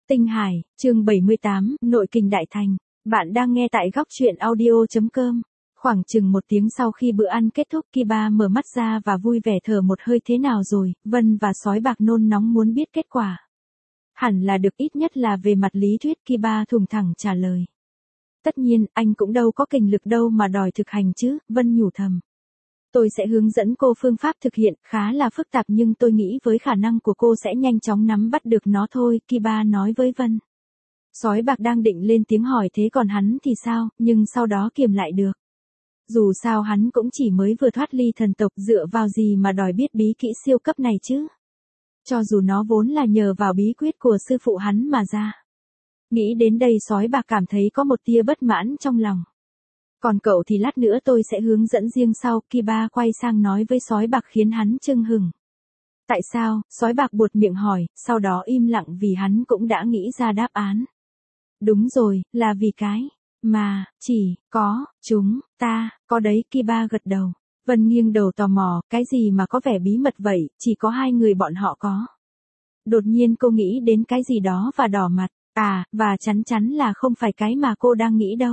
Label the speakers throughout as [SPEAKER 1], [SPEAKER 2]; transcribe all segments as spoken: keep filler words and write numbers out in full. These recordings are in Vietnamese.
[SPEAKER 1] Tinh Hải, chương bảy mươi tám, Nội kình đại thành. Bạn đang nghe tại góc truyện audio chấm com. Khoảng chừng một tiếng sau khi bữa ăn kết thúc, Kiba mở mắt ra và vui vẻ thở một hơi. Thế nào rồi? Vân và Sói Bạc nôn nóng muốn biết kết quả. Hẳn là được, ít nhất là về mặt lý thuyết, Kiba thùng thẳng trả lời. Tất nhiên, anh cũng đâu có kình lực đâu mà đòi thực hành chứ, Vân nhủ thầm. Tôi sẽ hướng dẫn cô phương pháp thực hiện, khá là phức tạp nhưng tôi nghĩ với khả năng của cô sẽ nhanh chóng nắm bắt được nó thôi, Kiba nói với Vân. Sói Bạc đang định lên tiếng hỏi thế còn hắn thì sao, nhưng sau đó kiềm lại được. Dù sao hắn cũng chỉ mới vừa thoát ly thần tộc, dựa vào gì mà đòi biết bí kỹ siêu cấp này chứ. Cho dù nó vốn là nhờ vào bí quyết của sư phụ hắn mà ra. Nghĩ đến đây Sói Bạc cảm thấy có một tia bất mãn trong lòng. Còn cậu thì lát nữa tôi sẽ hướng dẫn riêng sau, Kiba quay sang nói với Sói Bạc khiến hắn chưng hửng. Tại sao? Sói Bạc buột miệng hỏi, sau đó im lặng vì hắn cũng đã nghĩ ra đáp án. Đúng rồi, là vì cái mà chỉ có chúng ta có đấy, Kiba gật đầu. Vân nghiêng đầu tò mò, cái gì mà có vẻ bí mật vậy, chỉ có hai người bọn họ có. Đột nhiên cô nghĩ đến cái gì đó và đỏ mặt, à, và chắn chắn là không phải cái mà cô đang nghĩ đâu.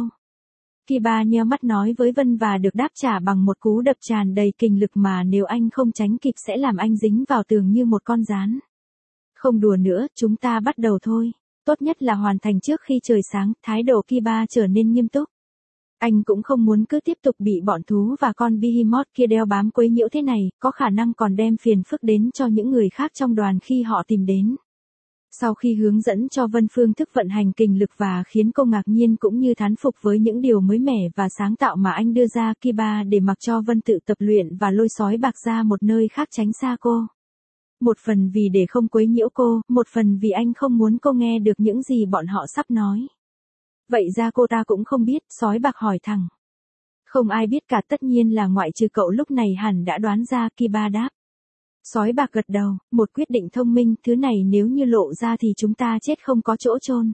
[SPEAKER 1] Kiba nheo mắt nói với Vân và được đáp trả bằng một cú đập tràn đầy kình lực mà nếu anh không tránh kịp sẽ làm anh dính vào tường như một con gián. Không đùa nữa, chúng ta bắt đầu thôi. Tốt nhất là hoàn thành trước khi trời sáng, thái độ Kiba trở nên nghiêm túc. Anh cũng không muốn cứ tiếp tục bị bọn thú và con Behemoth kia đeo bám quấy nhiễu thế này, có khả năng còn đem phiền phức đến cho những người khác trong đoàn khi họ tìm đến. Sau khi hướng dẫn cho Vân phương thức vận hành kình lực và khiến cô ngạc nhiên cũng như thán phục với những điều mới mẻ và sáng tạo mà anh đưa ra, Kiba để mặc cho Vân tự tập luyện và lôi Sói Bạc ra một nơi khác tránh xa cô. Một phần vì để không quấy nhiễu cô, một phần vì anh không muốn cô nghe được những gì bọn họ sắp nói. Vậy ra cô ta cũng không biết, Sói Bạc hỏi thẳng. Không ai biết cả, tất nhiên là ngoại trừ cậu, lúc này hẳn đã đoán ra, Kiba đáp. Sói Bạc gật đầu, một quyết định thông minh, thứ này nếu như lộ ra thì chúng ta chết không có chỗ chôn.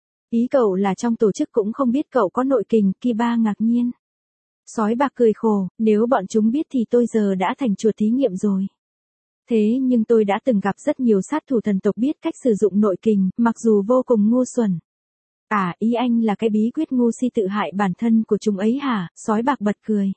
[SPEAKER 1] Ý cậu là trong tổ chức cũng không biết cậu có nội kình, Kiba ngạc nhiên. Sói Bạc cười khổ, nếu bọn chúng biết thì tôi giờ đã thành chuột thí nghiệm rồi. Thế nhưng tôi đã từng gặp rất nhiều sát thủ thần tộc biết cách sử dụng nội kình, mặc dù vô cùng ngu xuẩn. À, ý anh là cái bí quyết ngu si tự hại bản thân của chúng ấy hả? Sói Bạc bật cười.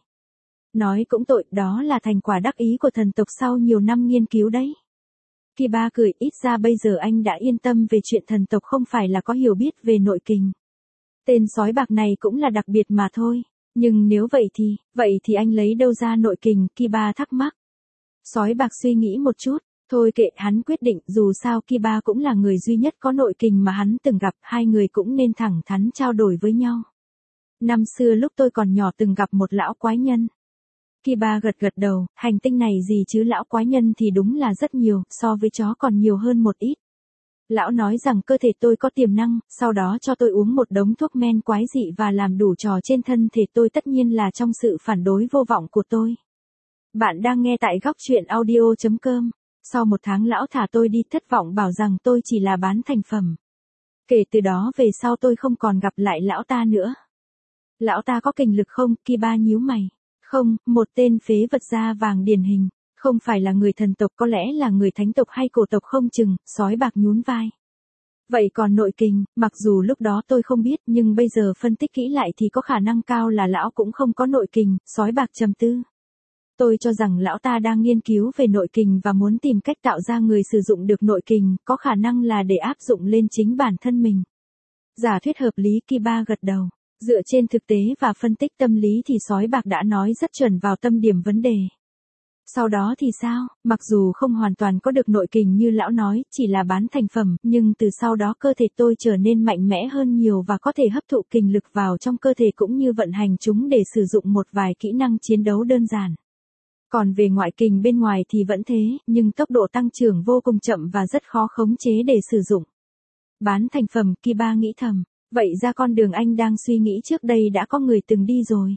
[SPEAKER 1] Nói cũng tội, đó là thành quả đắc ý của thần tộc sau nhiều năm nghiên cứu đấy. Kiba cười, ít ra bây giờ anh đã yên tâm về chuyện thần tộc không phải là có hiểu biết về nội kình. Tên Sói Bạc này cũng là đặc biệt mà thôi. Nhưng nếu vậy thì, vậy thì anh lấy đâu ra nội kình, Kiba thắc mắc. Sói Bạc suy nghĩ một chút, thôi kệ, hắn quyết định, dù sao Kiba cũng là người duy nhất có nội kình mà hắn từng gặp, hai người cũng nên thẳng thắn trao đổi với nhau. Năm xưa lúc tôi còn nhỏ từng gặp một lão quái nhân. Kiba gật gật đầu, hành tinh này gì chứ lão quái nhân thì đúng là rất nhiều, so với chó còn nhiều hơn một ít. Lão nói rằng cơ thể tôi có tiềm năng, sau đó cho tôi uống một đống thuốc men quái dị và làm đủ trò trên thân thể tôi, tất nhiên là trong sự phản đối vô vọng của tôi. Bạn đang nghe tại góc truyện audio chấm com. Sau một tháng lão thả tôi đi, thất vọng bảo rằng tôi chỉ là bán thành phẩm. Kể từ đó về sau tôi không còn gặp lại lão ta nữa. Lão ta có kình lực không? Kiba nhíu mày. Không, một tên phế vật da vàng điển hình. Không phải là người thần tộc, có lẽ là người thánh tộc hay cổ tộc không chừng, Sói Bạc nhún vai. Vậy còn nội kình, mặc dù lúc đó tôi không biết nhưng bây giờ phân tích kỹ lại thì có khả năng cao là lão cũng không có nội kình, Sói Bạc trầm tư. Tôi cho rằng lão ta đang nghiên cứu về nội kình và muốn tìm cách tạo ra người sử dụng được nội kình, có khả năng là để áp dụng lên chính bản thân mình. Giả thuyết hợp lý, Kiba gật đầu. Dựa trên thực tế và phân tích tâm lý thì Sói Bạc đã nói rất chuẩn vào tâm điểm vấn đề. Sau đó thì sao? Mặc dù không hoàn toàn có được nội kình như lão nói, chỉ là bán thành phẩm, nhưng từ sau đó cơ thể tôi trở nên mạnh mẽ hơn nhiều và có thể hấp thụ kình lực vào trong cơ thể cũng như vận hành chúng để sử dụng một vài kỹ năng chiến đấu đơn giản. Còn về ngoại kình bên ngoài thì vẫn thế, nhưng tốc độ tăng trưởng vô cùng chậm và rất khó khống chế để sử dụng. Bán thành phẩm, Kiba nghĩ thầm. Vậy ra con đường anh đang suy nghĩ trước đây đã có người từng đi rồi.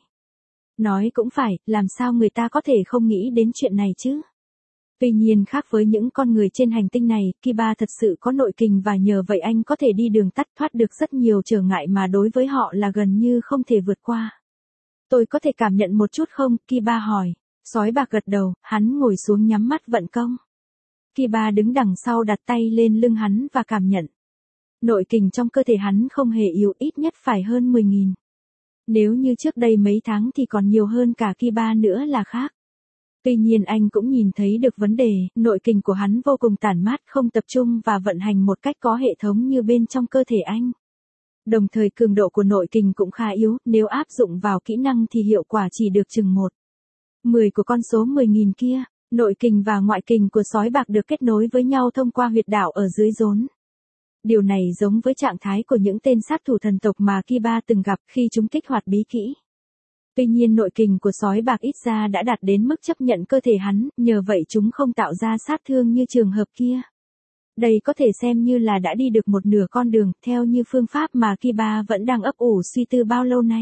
[SPEAKER 1] Nói cũng phải, làm sao người ta có thể không nghĩ đến chuyện này chứ? Tuy nhiên khác với những con người trên hành tinh này, Kiba thật sự có nội kình và nhờ vậy anh có thể đi đường tắt, thoát được rất nhiều trở ngại mà đối với họ là gần như không thể vượt qua. Tôi có thể cảm nhận một chút không? Kiba hỏi. Sói Bạc gật đầu, hắn ngồi xuống nhắm mắt vận công. Kiba đứng đằng sau đặt tay lên lưng hắn và cảm nhận. Nội kình trong cơ thể hắn không hề yếu, ít nhất phải hơn mười nghìn. Nếu như trước đây mấy tháng thì còn nhiều hơn cả Kiba nữa là khác. Tuy nhiên anh cũng nhìn thấy được vấn đề, nội kình của hắn vô cùng tản mát, không tập trung và vận hành một cách có hệ thống như bên trong cơ thể anh. Đồng thời cường độ của nội kình cũng khá yếu, nếu áp dụng vào kỹ năng thì hiệu quả chỉ được chừng một mười của con số mười nghìn kia. Nội kình và ngoại kình của sói bạc được kết nối với nhau thông qua huyệt đạo ở dưới rốn. Điều này giống với trạng thái của những tên sát thủ thần tộc mà Kiba từng gặp khi chúng kích hoạt bí kỹ. Tuy nhiên nội kình của sói bạc ít ra đã đạt đến mức chấp nhận cơ thể hắn, nhờ vậy chúng không tạo ra sát thương như trường hợp kia. Đây có thể xem như là đã đi được một nửa con đường, theo như phương pháp mà Kiba vẫn đang ấp ủ suy tư bao lâu nay.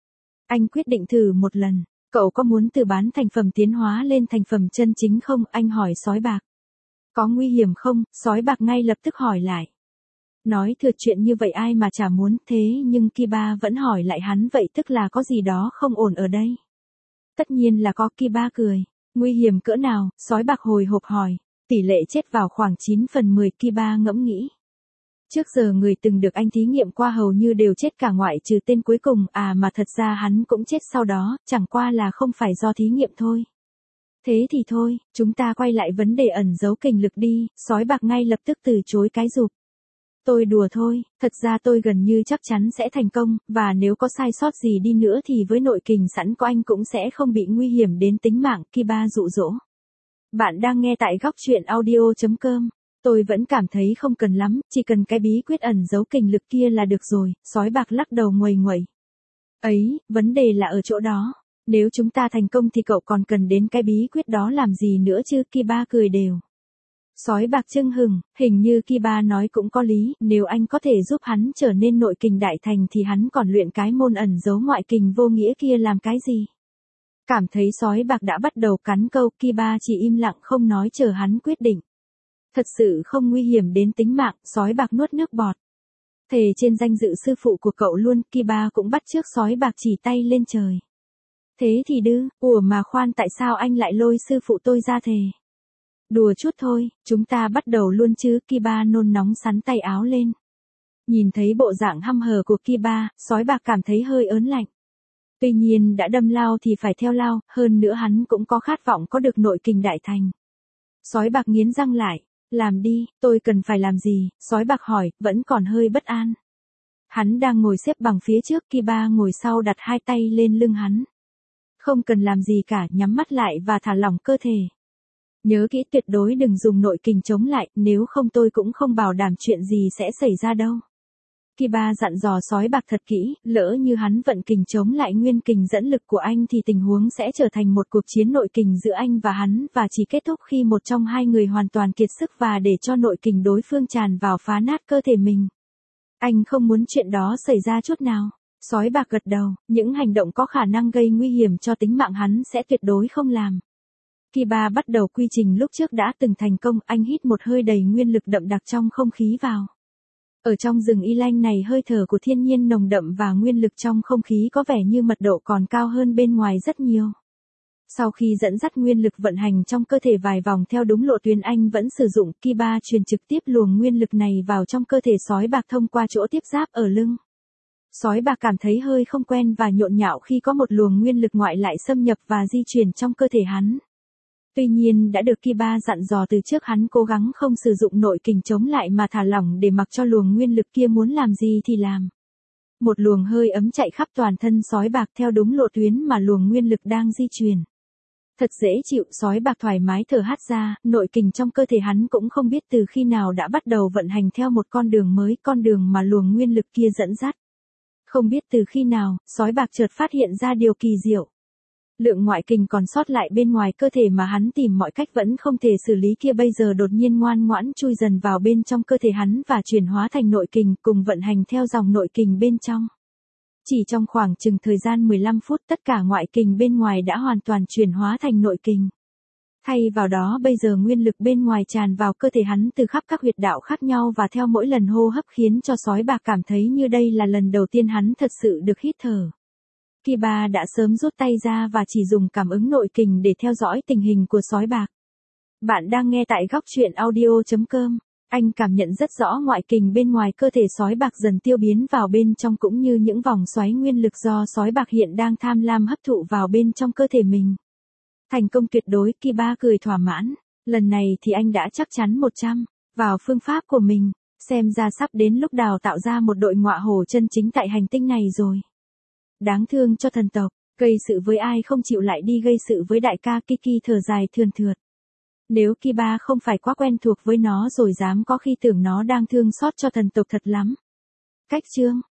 [SPEAKER 1] Anh quyết định thử một lần. Cậu có muốn từ bán thành phẩm tiến hóa lên thành phẩm chân chính không? Anh hỏi sói bạc. Có nguy hiểm không? Sói bạc ngay lập tức hỏi lại. Nói thừa chuyện như vậy ai mà chả muốn, thế nhưng Kiba vẫn hỏi lại hắn, vậy tức là có gì đó không ổn ở đây. Tất nhiên là có, Kiba cười. Nguy hiểm cỡ nào? Sói bạc hồi hộp hỏi. Tỷ lệ chết vào khoảng chín phần mười, Kiba ngẫm nghĩ. Trước giờ người từng được anh thí nghiệm qua hầu như đều chết cả ngoại trừ tên cuối cùng, à mà thật ra hắn cũng chết sau đó, chẳng qua là không phải do thí nghiệm thôi. Thế thì thôi, chúng ta quay lại vấn đề ẩn giấu kình lực đi, sói bạc ngay lập tức từ chối cái giục. Tôi đùa thôi, thật ra tôi gần như chắc chắn sẽ thành công, và nếu có sai sót gì đi nữa thì với nội kình sẵn có anh cũng sẽ không bị nguy hiểm đến tính mạng, Kiba dụ dỗ. Bạn đang nghe tại góc truyện audio chấm com. Tôi vẫn cảm thấy không cần lắm, chỉ cần cái bí quyết ẩn giấu kình lực kia là được rồi, sói bạc lắc đầu nguầy nguẩy. Ấy, vấn đề là ở chỗ đó. Nếu chúng ta thành công thì cậu còn cần đến cái bí quyết đó làm gì nữa chứ? Kiba cười đều. Sói bạc chưng hừng, hình như Kiba nói cũng có lý, nếu anh có thể giúp hắn trở nên nội kình đại thành thì hắn còn luyện cái môn ẩn giấu ngoại kình vô nghĩa kia làm cái gì? Cảm thấy sói bạc đã bắt đầu cắn câu, Kiba chỉ im lặng không nói chờ hắn quyết định. Thật sự không nguy hiểm đến tính mạng, sói bạc nuốt nước bọt. Thề trên danh dự sư phụ của cậu luôn, Kiba cũng bắt chước sói bạc chỉ tay lên trời. Thế thì đư, ủa mà khoan, tại sao anh lại lôi sư phụ tôi ra thề? Đùa chút thôi, chúng ta bắt đầu luôn chứ, Kiba nôn nóng sắn tay áo lên. Nhìn thấy bộ dạng hăm hờ của Kiba, sói bạc cảm thấy hơi ớn lạnh. Tuy nhiên đã đâm lao thì phải theo lao, hơn nữa hắn cũng có khát vọng có được nội kình đại thành. Sói bạc nghiến răng lại. Làm đi, tôi cần phải làm gì? Sói bạc hỏi, vẫn còn hơi bất an. Hắn đang ngồi xếp bằng phía trước, Kiba ngồi sau đặt hai tay lên lưng hắn. Không cần làm gì cả, nhắm mắt lại và thả lỏng cơ thể. Nhớ kỹ tuyệt đối đừng dùng nội kình chống lại, nếu không tôi cũng không bảo đảm chuyện gì sẽ xảy ra đâu. Kiba dặn dò sói bạc thật kỹ, lỡ như hắn vận kình chống lại nguyên kình dẫn lực của anh thì tình huống sẽ trở thành một cuộc chiến nội kình giữa anh và hắn, và chỉ kết thúc khi một trong hai người hoàn toàn kiệt sức và để cho nội kình đối phương tràn vào phá nát cơ thể mình. Anh không muốn chuyện đó xảy ra chút nào. Sói bạc gật đầu, những hành động có khả năng gây nguy hiểm cho tính mạng hắn sẽ tuyệt đối không làm. Kiba bắt đầu quy trình lúc trước đã từng thành công, anh hít một hơi đầy nguyên lực đậm đặc trong không khí vào. Ở trong rừng y lanh này hơi thở của thiên nhiên nồng đậm và nguyên lực trong không khí có vẻ như mật độ còn cao hơn bên ngoài rất nhiều. Sau khi dẫn dắt nguyên lực vận hành trong cơ thể vài vòng theo đúng lộ tuyến anh vẫn sử dụng, Kiba truyền trực tiếp luồng nguyên lực này vào trong cơ thể sói bạc thông qua chỗ tiếp giáp ở lưng. Sói bạc cảm thấy hơi không quen và nhộn nhạo khi có một luồng nguyên lực ngoại lại xâm nhập và di chuyển trong cơ thể hắn. Tuy nhiên đã được Kiba dặn dò từ trước, hắn cố gắng không sử dụng nội kình chống lại mà thả lỏng để mặc cho luồng nguyên lực kia muốn làm gì thì làm. Một luồng hơi ấm chạy khắp toàn thân sói bạc theo đúng lộ tuyến mà luồng nguyên lực đang di chuyển. Thật dễ chịu, sói bạc thoải mái thở hắt ra, nội kình trong cơ thể hắn cũng không biết từ khi nào đã bắt đầu vận hành theo một con đường mới, con đường mà luồng nguyên lực kia dẫn dắt. Không biết từ khi nào, sói bạc chợt phát hiện ra điều kỳ diệu. Lượng ngoại kình còn sót lại bên ngoài cơ thể mà hắn tìm mọi cách vẫn không thể xử lý kia bây giờ đột nhiên ngoan ngoãn chui dần vào bên trong cơ thể hắn và chuyển hóa thành nội kình cùng vận hành theo dòng nội kình bên trong. Chỉ trong khoảng chừng thời gian mười lăm phút tất cả ngoại kình bên ngoài đã hoàn toàn chuyển hóa thành nội kình. Thay vào đó bây giờ nguyên lực bên ngoài tràn vào cơ thể hắn từ khắp các huyệt đạo khác nhau và theo mỗi lần hô hấp khiến cho sói bạc cảm thấy như đây là lần đầu tiên hắn thật sự được hít thở. Kiba đã sớm rút tay ra và chỉ dùng cảm ứng nội kình để theo dõi tình hình của sói bạc. Bạn đang nghe tại góc truyện audio chấm com. Anh cảm nhận rất rõ ngoại kình bên ngoài cơ thể sói bạc dần tiêu biến vào bên trong cũng như những vòng xoáy nguyên lực do sói bạc hiện đang tham lam hấp thụ vào bên trong cơ thể mình. Thành công tuyệt đối, Kiba cười thỏa mãn. Lần này thì anh đã chắc chắn một trăm vào phương pháp của mình, xem ra sắp đến lúc đào tạo ra một đội ngọa hổ chân chính tại hành tinh này rồi. Đáng thương cho thần tộc, gây sự với ai không chịu lại đi gây sự với đại ca. Kiki thở dài thườn thượt. Nếu Kiba không phải quá quen thuộc với nó rồi dám có khi tưởng nó đang thương xót cho thần tộc thật lắm. Cách chương